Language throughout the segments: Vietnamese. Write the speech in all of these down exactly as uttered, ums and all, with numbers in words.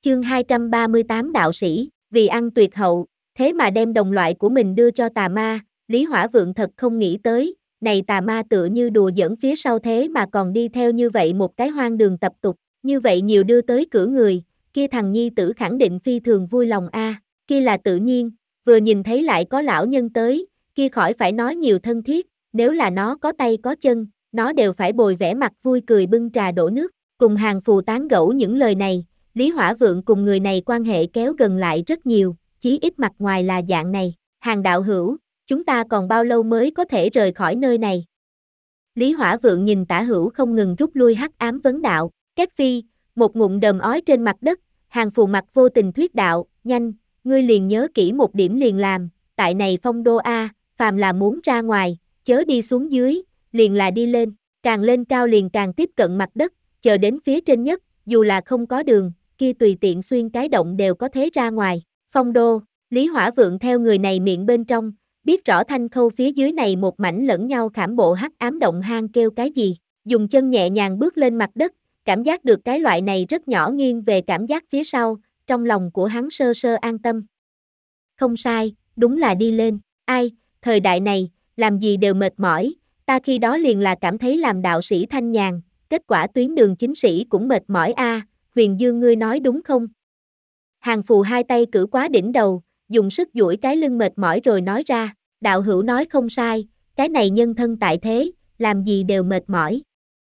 Chương hai trăm ba mươi tám Đạo sĩ, vì ăn tuyệt hậu, thế mà đem đồng loại của mình đưa cho tà ma, Lý Hỏa Vượng thật không nghĩ tới, này tà ma tựa như đùa giỡn phía sau thế mà còn đi theo như vậy một cái hoang đường tập tục, như vậy nhiều đưa tới cửa người, kia thằng nhi tử khẳng định phi thường vui lòng a, à. Kia là tự nhiên, vừa nhìn thấy lại có lão nhân tới, kia khỏi phải nói nhiều thân thiết, nếu là nó có tay có chân, nó đều phải bồi vẻ mặt vui cười bưng trà đổ nước, cùng hàng phù tán gẫu những lời này. Lý Hỏa Vượng cùng người này quan hệ kéo gần lại rất nhiều, chí ít mặt ngoài là dạng này. Hàng đạo hữu, chúng ta còn bao lâu mới có thể rời khỏi nơi này? Lý Hỏa Vượng nhìn Tả Hữu không ngừng rút lui hắc ám vấn đạo. Két phi, một ngụm đờm ói trên mặt đất, Hàng phù mặt vô tình thuyết đạo, nhanh, ngươi liền nhớ kỹ một điểm liền làm, tại này phong đô A, phàm là muốn ra ngoài, chớ đi xuống dưới, liền là đi lên, càng lên cao liền càng tiếp cận mặt đất, chờ đến phía trên nhất, dù là không có đường, kia tùy tiện xuyên cái động đều có thể ra ngoài. Phong đô, Lý Hỏa Vượng theo người này miệng bên trong, biết rõ Thanh Khâu phía dưới này một mảnh lẫn nhau khảm bộ hắc ám động hang kêu cái gì, dùng chân nhẹ nhàng bước lên mặt đất, cảm giác được cái loại này rất nhỏ nghiêng về cảm giác phía sau, trong lòng của hắn sơ sơ an tâm. Không sai, đúng là đi lên, ai, thời đại này, làm gì đều mệt mỏi, ta khi đó liền là cảm thấy làm đạo sĩ thanh nhàn, kết quả tuyến đường chính sĩ cũng mệt mỏi a, à, Huyền Dương ngươi nói đúng không? Hàng phù hai tay cử quá đỉnh đầu, dùng sức duỗi cái lưng mệt mỏi rồi nói ra, đạo hữu nói không sai, cái này nhân thân tại thế, làm gì đều mệt mỏi.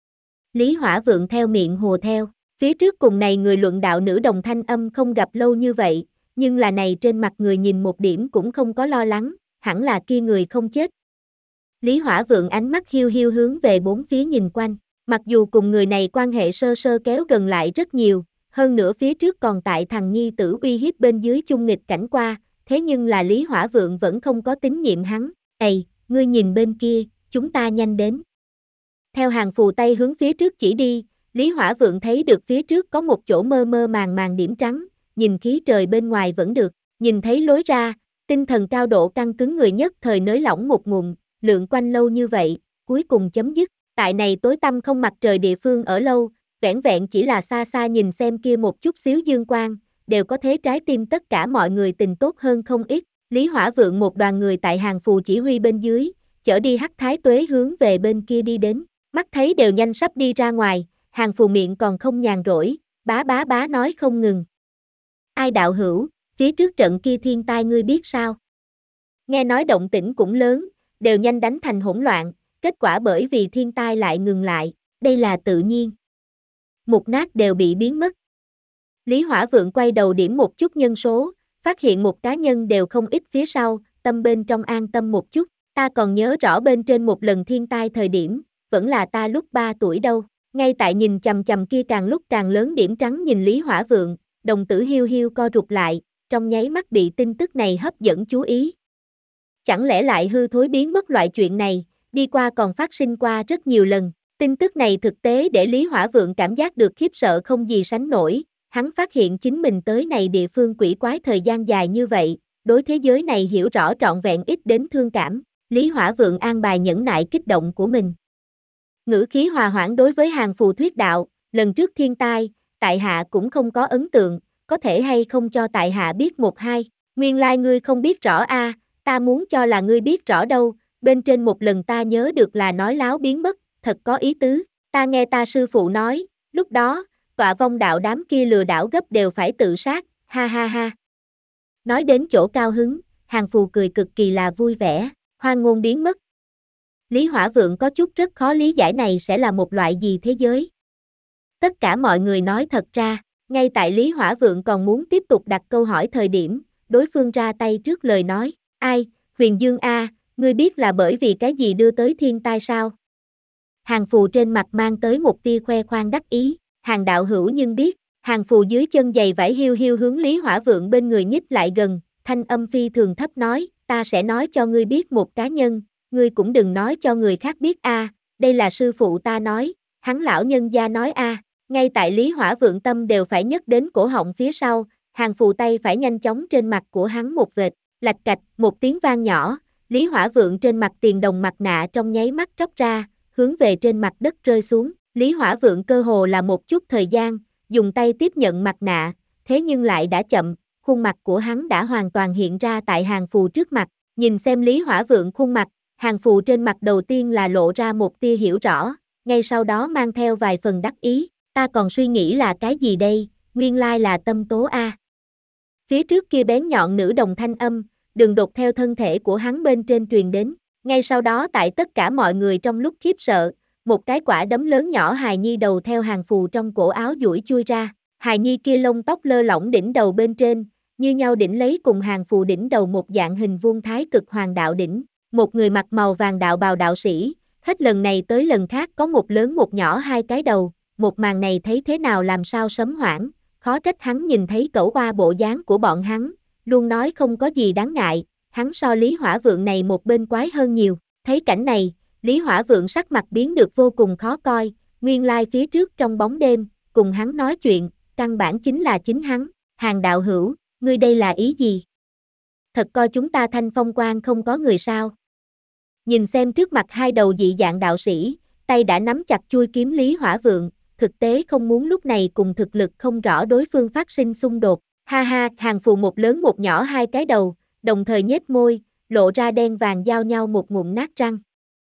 Lý Hỏa Vượng theo miệng hồ theo, phía trước cùng này người luận đạo nữ đồng thanh âm không gặp lâu như vậy, nhưng là này trên mặt người nhìn một điểm cũng không có lo lắng, hẳn là kia người không chết. Lý Hỏa Vượng ánh mắt hiu hiu hướng về bốn phía nhìn quanh, mặc dù cùng người này quan hệ sơ sơ kéo gần lại rất nhiều, hơn nữa phía trước còn tại thằng nhi tử uy hiếp bên dưới chung nghịch cảnh qua, thế nhưng là Lý Hỏa Vượng vẫn không có tín nhiệm hắn, ầy, ngươi nhìn bên kia, chúng ta nhanh đến. Theo hàng phù tay hướng phía trước chỉ đi, Lý Hỏa Vượng thấy được phía trước có một chỗ mơ mơ màng màng điểm trắng, nhìn khí trời bên ngoài vẫn được, nhìn thấy lối ra, tinh thần cao độ căng cứng người nhất thời nới lỏng một ngụm, lượng quanh lâu như vậy, cuối cùng chấm dứt, tại này tối tăm không mặt trời địa phương ở lâu, vẻn vẹn chỉ là xa xa nhìn xem kia một chút xíu dương quang, đều có thế trái tim tất cả mọi người tình tốt hơn không ít. Lý Hỏa Vượng một đoàn người tại hàng phù chỉ huy bên dưới, chở đi hắc thái tuế hướng về bên kia đi đến, mắt thấy đều nhanh sắp đi ra ngoài, hàng phù miệng còn không nhàn rỗi, bá bá bá nói không ngừng. Ai đạo hữu, phía trước trận kia thiên tai ngươi biết sao? Nghe nói động tĩnh cũng lớn, đều nhanh đánh thành hỗn loạn, kết quả bởi vì thiên tai lại ngừng lại, đây là tự nhiên. Mục nát đều bị biến mất. Lý Hỏa Vượng quay đầu điểm một chút nhân số, phát hiện một cá nhân đều không ít phía sau, tâm bên trong an tâm một chút, ta còn nhớ rõ bên trên một lần thiên tai thời điểm, vẫn là ta lúc ba tuổi đâu, ngay tại nhìn chằm chằm kia càng lúc càng lớn điểm trắng nhìn Lý Hỏa Vượng, đồng tử hiu hiu co rụt lại, trong nháy mắt bị tin tức này hấp dẫn chú ý. Chẳng lẽ lại hư thối biến mất loại chuyện này, đi qua còn phát sinh qua rất nhiều lần, tin tức này thực tế để Lý Hỏa Vượng cảm giác được khiếp sợ không gì sánh nổi, hắn phát hiện chính mình tới này địa phương quỷ quái thời gian dài như vậy, đối thế giới này hiểu rõ trọn vẹn ít đến thương cảm, Lý Hỏa Vượng an bài nhẫn nại kích động của mình. Ngữ khí hòa hoãn đối với hàng phù thuyết đạo, lần trước thiên tai, tại hạ cũng không có ấn tượng, có thể hay không cho tại hạ biết một hai, nguyên lai ngươi không biết rõ a, à, ta muốn cho là ngươi biết rõ đâu, bên trên một lần ta nhớ được là nói láo biến mất, thật có ý tứ, ta nghe ta sư phụ nói, lúc đó, tọa vong đạo đám kia lừa đảo gấp đều phải tự sát, ha ha ha. Nói đến chỗ cao hứng, hàng phù cười cực kỳ là vui vẻ, hoang ngôn biến mất. Lý Hỏa Vượng có chút rất khó lý giải này sẽ là một loại gì thế giới. Tất cả mọi người nói thật ra, ngay tại Lý Hỏa Vượng còn muốn tiếp tục đặt câu hỏi thời điểm, đối phương ra tay trước lời nói, ai, Huyền Dương a, ngươi biết là bởi vì cái gì đưa tới thiên tai sao? Hàng phù trên mặt mang tới một tia khoe khoang đắc ý, hàng đạo hữu nhưng biết, hàng phù dưới chân giày vải hiu hiu hướng Lý Hỏa Vượng bên người nhích lại gần, thanh âm phi thường thấp nói, ta sẽ nói cho ngươi biết một cá nhân, ngươi cũng đừng nói cho người khác biết a, à, đây là sư phụ ta nói, hắn lão nhân gia nói a, à. Ngay tại Lý Hỏa Vượng tâm đều phải nhấc đến cổ họng phía sau, hàng phù tay phải nhanh chóng trên mặt của hắn một vệt, lạch cạch, một tiếng vang nhỏ, Lý Hỏa Vượng trên mặt tiền đồng mặt nạ trong nháy mắt tróc ra, hướng về trên mặt đất rơi xuống, Lý Hỏa Vượng cơ hồ là một chút thời gian, dùng tay tiếp nhận mặt nạ, thế nhưng lại đã chậm, khuôn mặt của hắn đã hoàn toàn hiện ra tại hàng phù trước mặt, nhìn xem Lý Hỏa Vượng khuôn mặt, hàng phù trên mặt đầu tiên là lộ ra một tia hiểu rõ, ngay sau đó mang theo vài phần đắc ý, ta còn suy nghĩ là cái gì đây, nguyên lai là tâm tố a. Phía trước kia bén nhọn nữ đồng thanh âm, đường đột theo thân thể của hắn bên trên truyền đến, ngay sau đó tại tất cả mọi người trong lúc khiếp sợ, một cái quả đấm lớn nhỏ hài nhi đầu theo hàng phù trong cổ áo duỗi chui ra, hài nhi kia lông tóc lơ lỏng đỉnh đầu bên trên, như nhau đỉnh lấy cùng hàng phù đỉnh đầu một dạng hình vuông thái cực hoàng đạo đỉnh, một người mặc màu vàng đạo bào đạo sĩ, hết lần này tới lần khác có một lớn một nhỏ hai cái đầu, một màn này thấy thế nào làm sao sấm hoảng, khó trách hắn nhìn thấy cẩu oa bộ dáng của bọn hắn, luôn nói không có gì đáng ngại, hắn so Lý Hỏa Vượng này một bên quái hơn nhiều, thấy cảnh này, Lý Hỏa Vượng sắc mặt biến được vô cùng khó coi, nguyên lai phía trước trong bóng đêm, cùng hắn nói chuyện, căn bản chính là chính hắn, Hàng đạo hữu, ngươi đây là ý gì? Thật coi chúng ta Thanh Phong Quan không có người sao? Nhìn xem trước mặt hai đầu dị dạng đạo sĩ, tay đã nắm chặt chuôi kiếm Lý Hỏa Vượng, thực tế không muốn lúc này cùng thực lực không rõ đối phương phát sinh xung đột. Ha ha, hàng phù một lớn một nhỏ hai cái đầu, đồng thời nhếch môi, lộ ra đen vàng giao nhau một ngụm nát răng.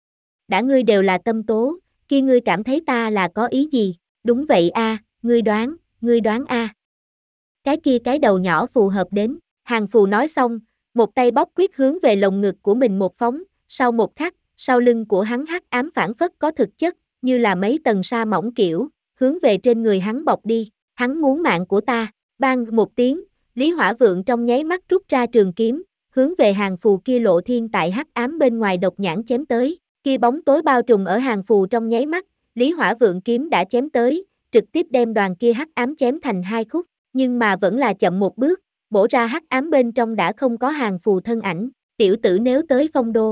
Đã ngươi đều là tâm tố, kia ngươi cảm thấy ta là có ý gì? Đúng vậy a, ngươi đoán, ngươi đoán a. Cái kia cái đầu nhỏ phù hợp đến, hàng phù nói xong, một tay bóp quyết hướng về lồng ngực của mình một phóng, sau một khắc, sau lưng của hắn hắc ám phản phất có thực chất, như là mấy tầng sa mỏng kiểu, hướng về trên người hắn bọc đi, hắn muốn mạng của ta, bang một tiếng, Lý Hỏa Vượng trong nháy mắt rút ra trường kiếm, hướng về hàng phù kia lộ thiên tại hắc ám bên ngoài độc nhãn chém tới, kia bóng tối bao trùm ở hàng phù trong nháy mắt, Lý Hỏa Vượng kiếm đã chém tới, trực tiếp đem đoàn kia hắc ám chém thành hai khúc, nhưng mà vẫn là chậm một bước, bổ ra hắc ám bên trong đã không có hàng phù thân ảnh, tiểu tử nếu tới Phong Đô.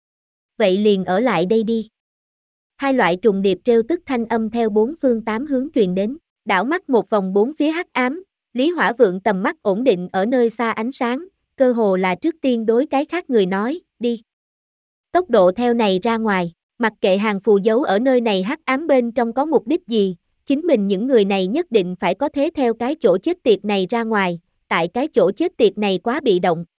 Vậy liền ở lại đây đi. Hai loại trùng điệp trêu tức thanh âm theo bốn phương tám hướng truyền đến, đảo mắt một vòng bốn phía hắc ám, Lý Hỏa Vượng tầm mắt ổn định ở nơi xa ánh sáng, cơ hồ là trước tiên đối cái khác người nói, đi. Tốc độ theo này ra ngoài, mặc kệ hàng phù giấu ở nơi này hắc ám bên trong có mục đích gì, chính mình những người này nhất định phải có thế theo cái chỗ chết tiệt này ra ngoài, tại cái chỗ chết tiệt này quá bị động,